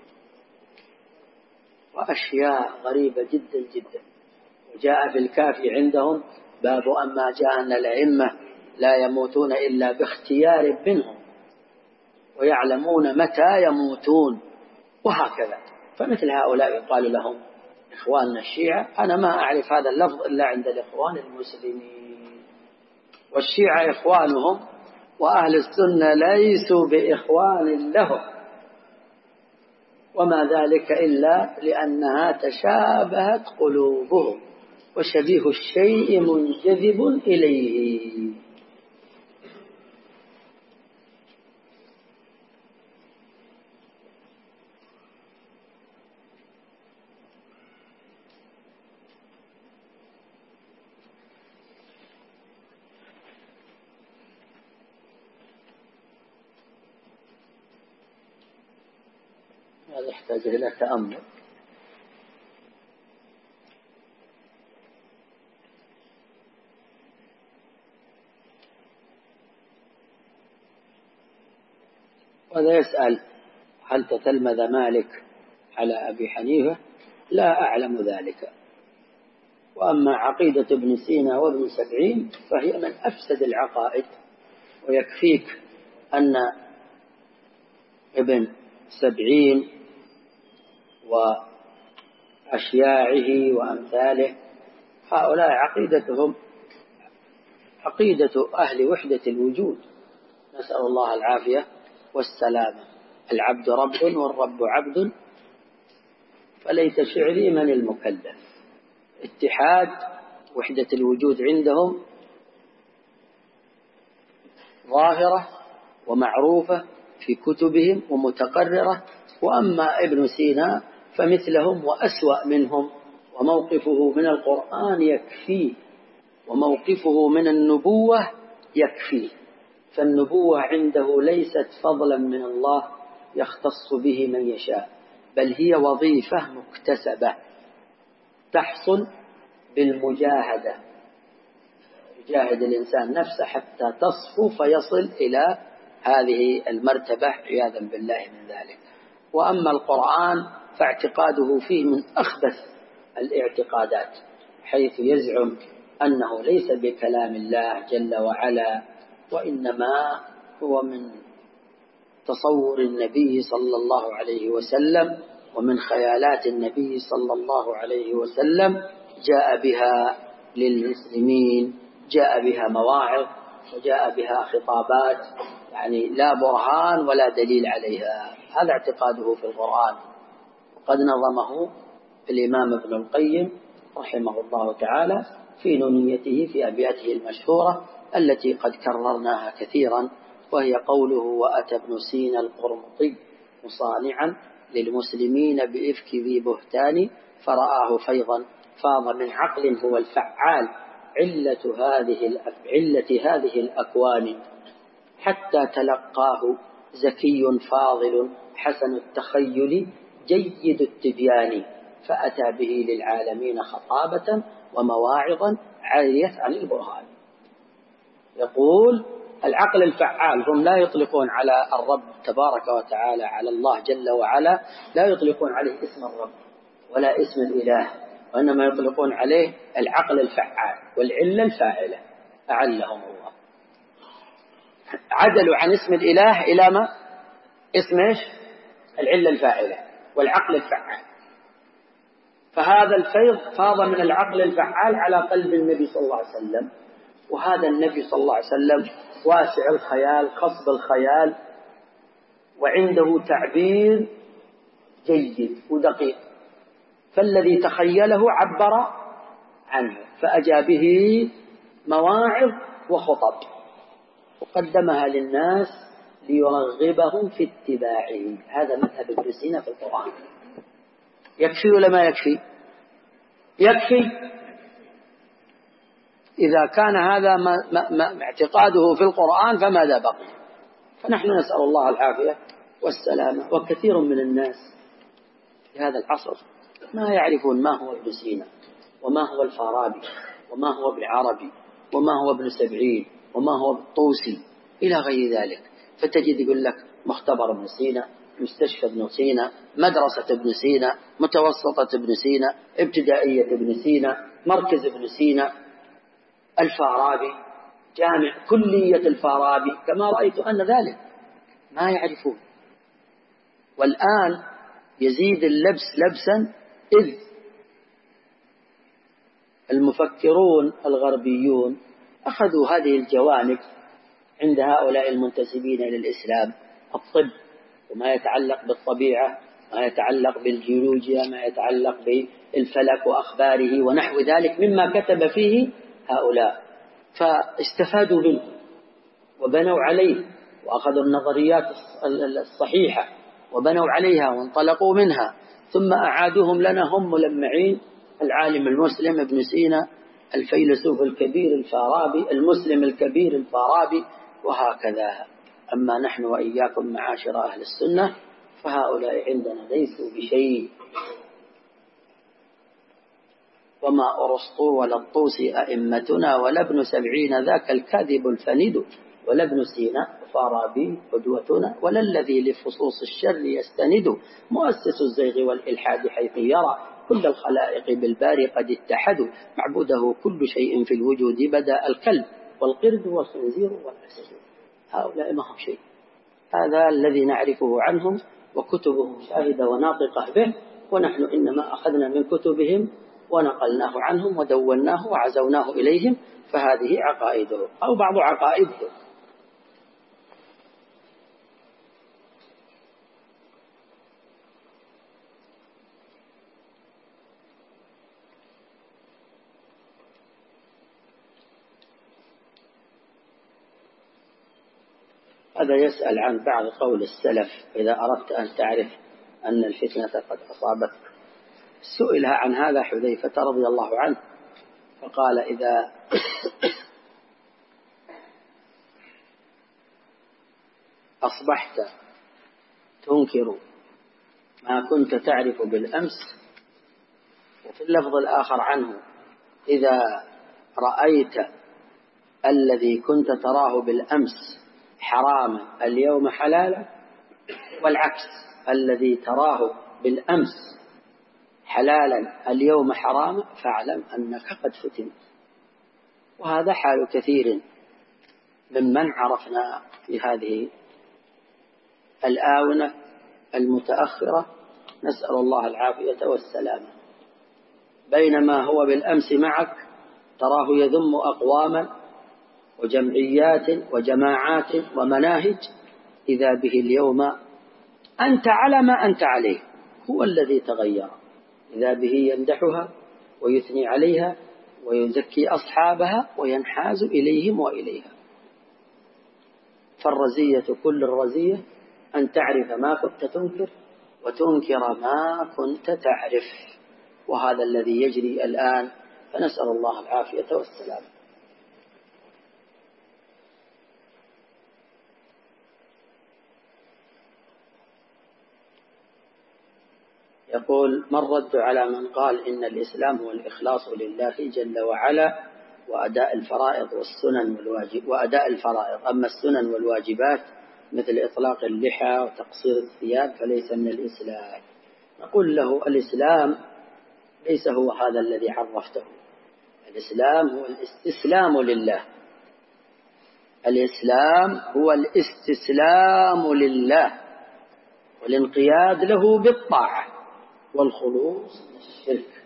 وأشياء غريبة جدا جدا. وجاء في الكافي عندهم باب أما جاء أن الأئمة لا يموتون إلا باختيار منهم ويعلمون متى يموتون، وهكذا. فمثل هؤلاء يقال لهم إخواننا الشيعة. أنا ما أعرف هذا اللفظ إلا عند الإخوان المسلمين، والشيعة إخوانهم، وأهل السنة ليسوا بإخوان لهم، وما ذلك إلا لأنها تشابهت قلوبهم، وشبيه الشيء منجذب إليه. هذا يحتاج إلى تأمل. وهذا يسأل هل تتلمذ مالك على أبي حنيفة؟ لا أعلم ذلك. وأما عقيدة ابن سينا وابن سبعين فهي من أفسد العقائد، ويكفيك أن ابن سبعين وأشياعه وأمثاله هؤلاء عقيدتهم عقيدة أهل وحدة الوجود، نسأل الله العافية والسلامة. العبد رب والرب عبد، فليت شعري من المكلف. اتحاد وحدة الوجود عندهم ظاهرة ومعروفة في كتبهم ومتقررة. وأما ابن سينا فمثلهم وأسوأ منهم، وموقفه من القرآن يكفيه، وموقفه من النبوة يكفيه. فالنبوة عنده ليست فضلا من الله يختص به من يشاء، بل هي وظيفة مكتسبة تحصل بالمجاهدة، يجاهد الإنسان نفسه حتى تصفو فيصل إلى هذه المرتبة عياذا بالله من ذلك. وأما القرآن فاعتقاده فيه من أخبث الاعتقادات، حيث يزعم أنه ليس بكلام الله جل وعلا، وإنما هو من تصور النبي صلى الله عليه وسلم ومن خيالات النبي صلى الله عليه وسلم، جاء بها للمسلمين، جاء بها مواعظ وجاء بها خطابات، يعني لا برهان ولا دليل عليها. هذا اعتقاده في القرآن، وقد نظمه الإمام ابن القيم رحمه الله تعالى في نونيته في أبياته المشهورة التي قد كررناها كثيرا، وهي قوله: وأتى ابن سينا القرمطي مصانعا للمسلمين بإفك ذي بهتان، فرآه فيضا فاض من عقل هو الفعال، علة هذه علة هذه الأكوان، حتى تلقاه زكي فاضل حسن التخيل جيد التبيان، فأتى به للعالمين خطابة ومواعظا عارية عن البرهان. يقول العقل الفعال، هم لا يطلقون على الرب تبارك وتعالى، على الله جل وعلا لا يطلقون عليه اسم الرب ولا اسم الإله، وإنما يطلقون عليه العقل الفعال والعلة الفاعلة، أعلهم الله. عدلوا عن اسم الإله إلى ما اسم إيش؟ العلة الفاعلة والعقل الفعال. فهذا الفيض فاض من العقل الفعال على قلب النبي صلى الله عليه وسلم، وهذا النبي صلى الله عليه وسلم واسع الخيال خصب الخيال، وعنده تعبير جيد ودقيق، فالذي تخيله عبر عنه، فأجى به مواعظ وخطب وقدمها للناس ليرغبهم في اتباعه. هذا مذهب ابن سينا في القرآن. يكفي ولا ما يكفي؟ يكفي. إذا كان هذا ما ما ما اعتقاده في القرآن فماذا بقي؟ فنحن نسأل الله العافية والسلامة. وكثير من الناس في هذا العصر ما يعرفون ما هو ابن سينا، وما هو الفارابي، وما هو ابن عربي، وما هو ابن سبعين، وما هو الطوسي إلى غير ذلك. فتجد يقول لك مختبر ابن سينا، مستشفى ابن سينا، مدرسة ابن سينا، متوسطة ابن سينا، ابتدائية ابن سينا، مركز ابن سينا، الفارابي، جامع كلية الفارابي، كما رأيت أن ذلك ما يعرفون. والآن يزيد اللبس لبسا، إذ المفكرون الغربيون أخذوا هذه الجوانب عند هؤلاء المنتسبين إلى الإسلام، الطب وما يتعلق بالطبيعة، ما يتعلق بالجيولوجيا، ما يتعلق بالفلك وأخباره ونحو ذلك مما كتب فيه هؤلاء، فاستفادوا منه وبنوا عليه، وأخذوا النظريات الصحيحة وبنوا عليها وانطلقوا منها، ثم أعادوهم لنا هم ملمعين: العالم المسلم ابن سينا، الفيلسوف الكبير الفارابي، المسلم الكبير الفارابي، وهكذا. أما نحن وإياكم معاشر أهل السنة فهؤلاء عندنا ليسوا بشيء. وما أرسطو ولا الطوسي أئمتنا ولا ابن سبعين ذاك الكاذب الفند، ولا ابن سينا فارابي قدوتنا، ولا الذي لفصوص الشر يستند، مؤسس الزيغ والإلحاد حيث يرى كل الخلائق بالباري قد اتحدوا، معبوده كل شيء في الوجود بدأ الكلب والقرد والخنزير والأسد. هؤلاء ما هم شيء. هذا الذي نعرفه عنهم، وكتبهم شاهدة وناطقة به، ونحن إنما أخذنا من كتبهم ونقلناه عنهم ودوناه وعزوناه إليهم، فهذه عقائدهم أو بعض عقائدهم. هذا يسأل عن بعض قول السلف: إذا أردت أن تعرف أن الفتنة قد أصابتك. سئل عن هذا حذيفة رضي الله عنه فقال: إذا أصبحت تنكر ما كنت تعرف بالأمس، وفي اللفظ الآخر عنه: إذا رأيت الذي كنت تراه بالأمس حراما اليوم حلالا، والعكس، الذي تراه بالأمس حلالا اليوم حراما، فاعلم أنك قد فتنت. وهذا حال كثير ممن عرفنا في هذه الآونة المتأخرة، نسأل الله العافية والسلامة. بينما هو بالأمس معك تراه يذم أقواما وجمعيات وجماعات ومناهج، إذا به اليوم أنت على ما أنت عليه، هو الذي تغير. إذا به يمدحها ويثني عليها ويزكي أصحابها وينحاز إليهم وإليها. فالرزية كل الرزية أن تعرف ما كنت تنكر وتنكر ما كنت تعرف، وهذا الذي يجري الآن، فنسأل الله العافية والسلام. يقول: ما الرد على من قال إن الإسلام هو الإخلاص لله جل وعلا وأداء الفرائض والسنن والواجب وأداء الفرائض، أما السنن والواجبات مثل إطلاق اللحى وتقصير الثياب فليس من الإسلام؟ نقول له: الإسلام ليس هو هذا الذي عرفته. الإسلام هو الاستسلام لله. الإسلام هو الاستسلام لله والانقياد له بالطاعة والخلوص من الشرك.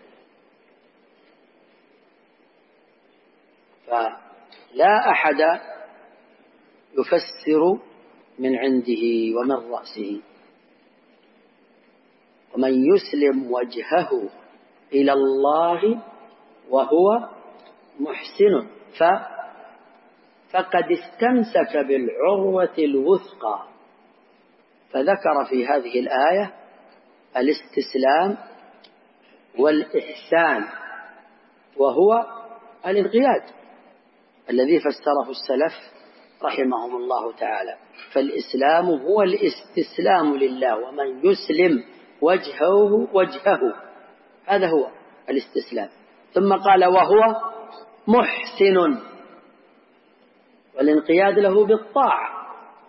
فلا أحد يفسر من عنده ومن رأسه. ومن يسلم وجهه إلى الله وهو محسن فقد استمسك بالعروة الوثقى. فذكر في هذه الآية الاستسلام والإحسان، وهو الانقياد الذي فسره السلف رحمهم الله تعالى. فالإسلام هو الاستسلام لله، ومن يسلم وجهه وجهه هذا هو الاستسلام. ثم قال: وهو محسن، والانقياد له بالطاعة،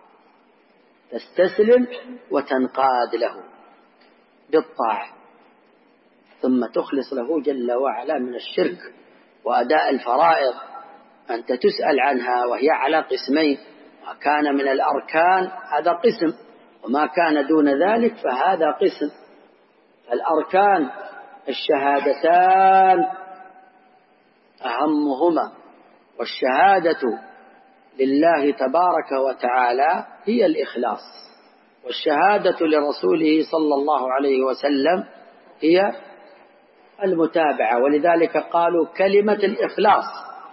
تستسلم وتنقاد له بالطاعة، ثم تخلص له جل وعلا من الشرك. وأداء الفرائض أنت تسأل عنها، وهي على قسمين: ما كان من الأركان هذا قسم، وما كان دون ذلك فهذا قسم. الأركان الشهادتان أهمهما، والشهادة لله تبارك وتعالى هي الإخلاص، والشهادة لرسوله صلى الله عليه وسلم هي المتابعة، ولذلك قالوا كلمة الإخلاص.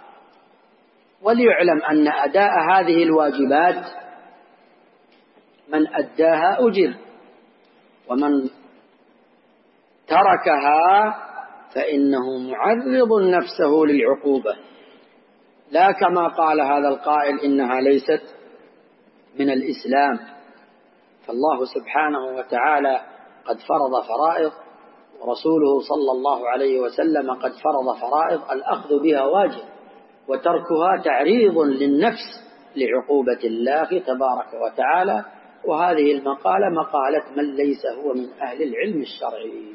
وليعلم أن أداء هذه الواجبات من أداها أجر، ومن تركها فإنه معرض نفسه للعقوبة، لا كما قال هذا القائل إنها ليست من الإسلام. فالله سبحانه وتعالى قد فرض فرائض، ورسوله صلى الله عليه وسلم قد فرض فرائض الأخذ بها واجب، وتركها تعريض للنفس لعقوبة الله تبارك وتعالى. وهذه المقالة مقالة من ليس هو من أهل العلم الشرعي.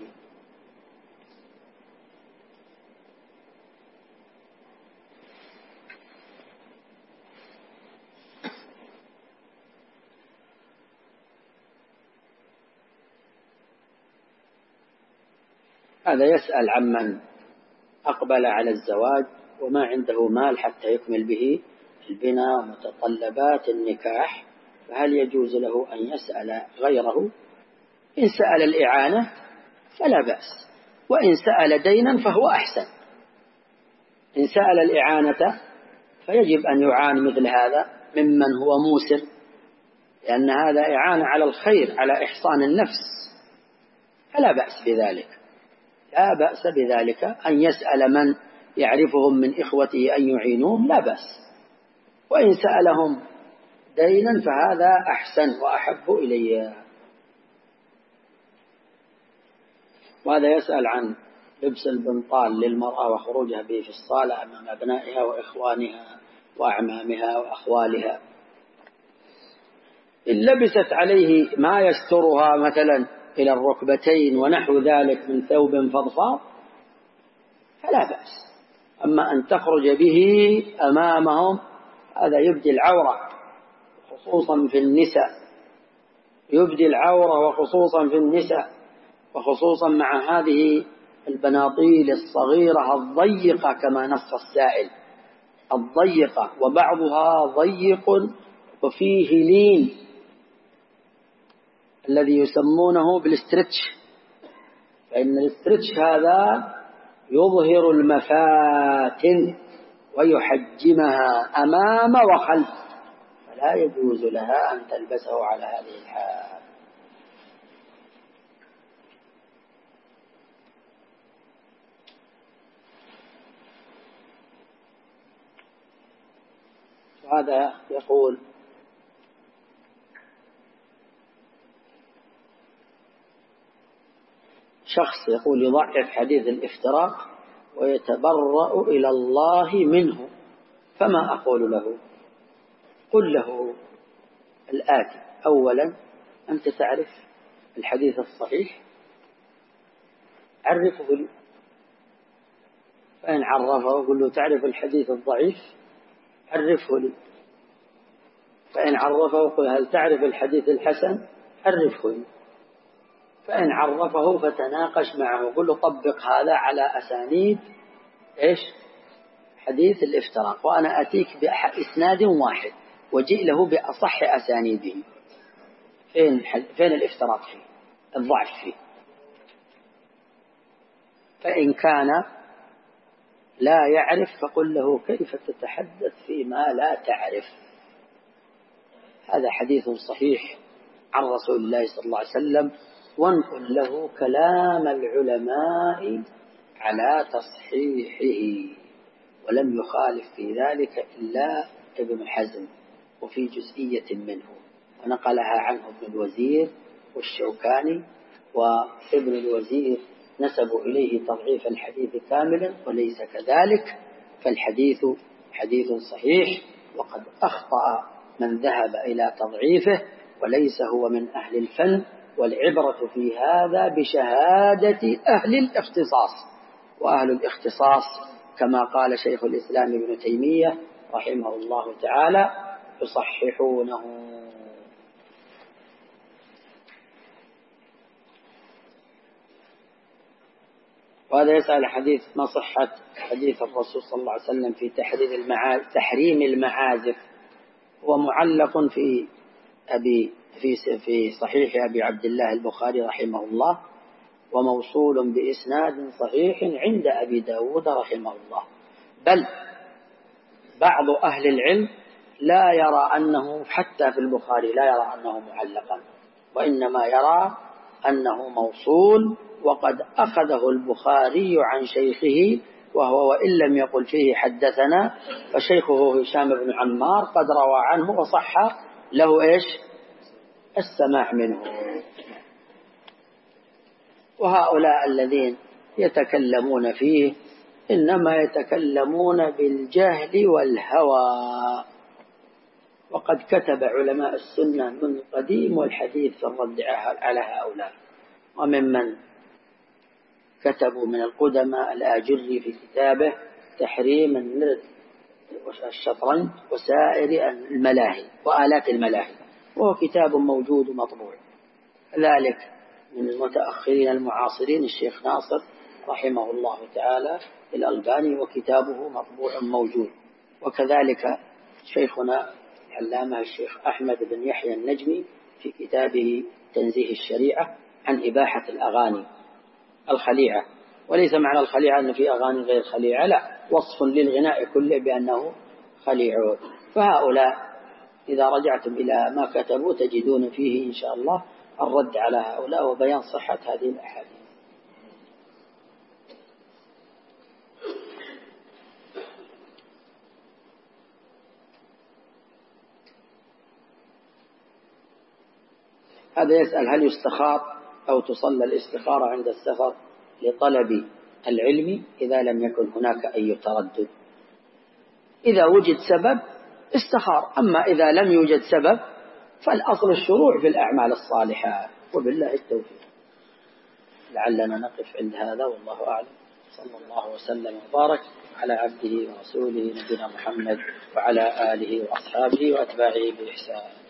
هذا يسأل عمن أقبل على الزواج وما عنده مال حتى يكمل به البناء ومتطلبات النكاح، فهل يجوز له أن يسأل غيره؟ إن سأل الإعانة فلا بأس، وإن سأل دينا فهو أحسن. إن سأل الإعانة فيجب أن يعان مثل هذا ممن هو موسر، لأن هذا إعانة على الخير، على إحصان النفس، فلا بأس بذلك، لا بأس بذلك أن يسأل من يعرفهم من إخوته أن يعينوه، لا بأس. وإن سألهم دينا فهذا أحسن وأحب إلي. وهذا يسأل عن لبس البنطال للمرأة وخروجها به في الصالة أمام أبنائها وإخوانها وأعمامها وأخوالها. إن لبست عليه ما يسترها مثلا إلى الركبتين ونحو ذلك من ثوب فضفاض فلا بأس. أما أن تخرج به أمامهم هذا يبدي العورة، خصوصا في النساء، يبدي العورة وخصوصا في النساء، وخصوصا مع هذه البناطيل الصغيرة الضيقة كما نص السائل، الضيقة، وبعضها ضيق وفيه لين الذي يسمونه بالاسترتش، فإن الاسترتش هذا يظهر المفاتن ويحجمها أمام وخلف، فلا يجوز لها أن تلبسه على هذه الحال. هذا يقول شخص يقول يضعف حديث الافتراق ويتبرأ إلى الله منه، فما أقول له؟ قل له الآتي: أولا أنت تعرف الحديث الصحيح، عرفه لي، فإن عرفه قل له تعرف الحديث الضعيف، عرفه لي، فإن عرفه قل هل تعرف الحديث الحسن، عرفه لي، فإن عرفه فتناقش معه، قل له طبق هذا على أسانيد إيش؟ حديث الافتراق، وأنا أتيك بإسناد واحد وجئ له بأصح أسانيده. فين فين الافتراق فيه؟ الضعف فيه. فإن كان لا يعرف فقل له كيف تتحدث فيما لا تعرف؟ هذا حديث صحيح عن رسول الله صلى الله عليه وسلم، وانقل له كلام العلماء على تصحيحه، ولم يخالف في ذلك إلا ابن حزم وفي جزئية منه، ونقلها عنه ابن الوزير والشوكاني، وابن الوزير نسبوا إليه تضعيف الحديث كاملا وليس كذلك، فالحديث حديث صحيح، وقد أخطأ من ذهب إلى تضعيفه وليس هو من أهل الفن، والعبرة في هذا بشهادة أهل الاختصاص، وأهل الاختصاص كما قال شيخ الإسلام ابن تيمية رحمه الله تعالى يصححونه. وهذا يسأل حديث ما صحة حديث الرسول صلى الله عليه وسلم في تحريم المعازف، هو معلق في أبي في في صحيح أبي عبد الله البخاري رحمه الله، وموصول بإسناد صحيح عند أبي داود رحمه الله، بل بعض أهل العلم لا يرى أنه حتى في البخاري لا يرى أنه معلقا، وإنما يرى أنه موصول، وقد أخذه البخاري عن شيخه، وهو وإن لم يقل فيه حدثنا فشيخه هشام بن عمار قد روى عنه وصح له إيش السماع منه. وهؤلاء الذين يتكلمون فيه إنما يتكلمون بالجهل والهوى، وقد كتب علماء السنة من قديم والحديث في الرد على هؤلاء. وممن كتبوا من القدماء الآجري في كتابه تحريم النرد والشطرنج وسائر الملاهي وآلات الملاهي، وهو كتاب موجود ومطبوع. ذلك من المتأخرين المعاصرين الشيخ ناصر رحمه الله تعالى الألباني، وكتابه مطبوع موجود. وكذلك شيخنا العلامة الشيخ أحمد بن يحيى النجمي في كتابه تنزيه الشريعة عن إباحة الأغاني الخليعة. وليس معنى الخليعة أن في أغاني غير خليعة، لا، وصف للغناء كله بأنه خليع. فهؤلاء إذا رجعتم إلى ما كتبوا تجدون فيه إن شاء الله الرد على هؤلاء وبيان صحة هذه الأحاديث. هذا يسأل: هل يستخار أو تصلى الاستخارة عند السفر لطلب العلم إذا لم يكن هناك أي تردد؟ إذا وجد سبب استخار، أما إذا لم يوجد سبب فالأصل الشروع في الأعمال الصالحة. وبالله التوفيق. لعلنا نقف عند هذا، والله أعلم. صلى الله وسلم وبارك على عبده ورسوله نبينا محمد وعلى آله وأصحابه وأتباعه بإحسان.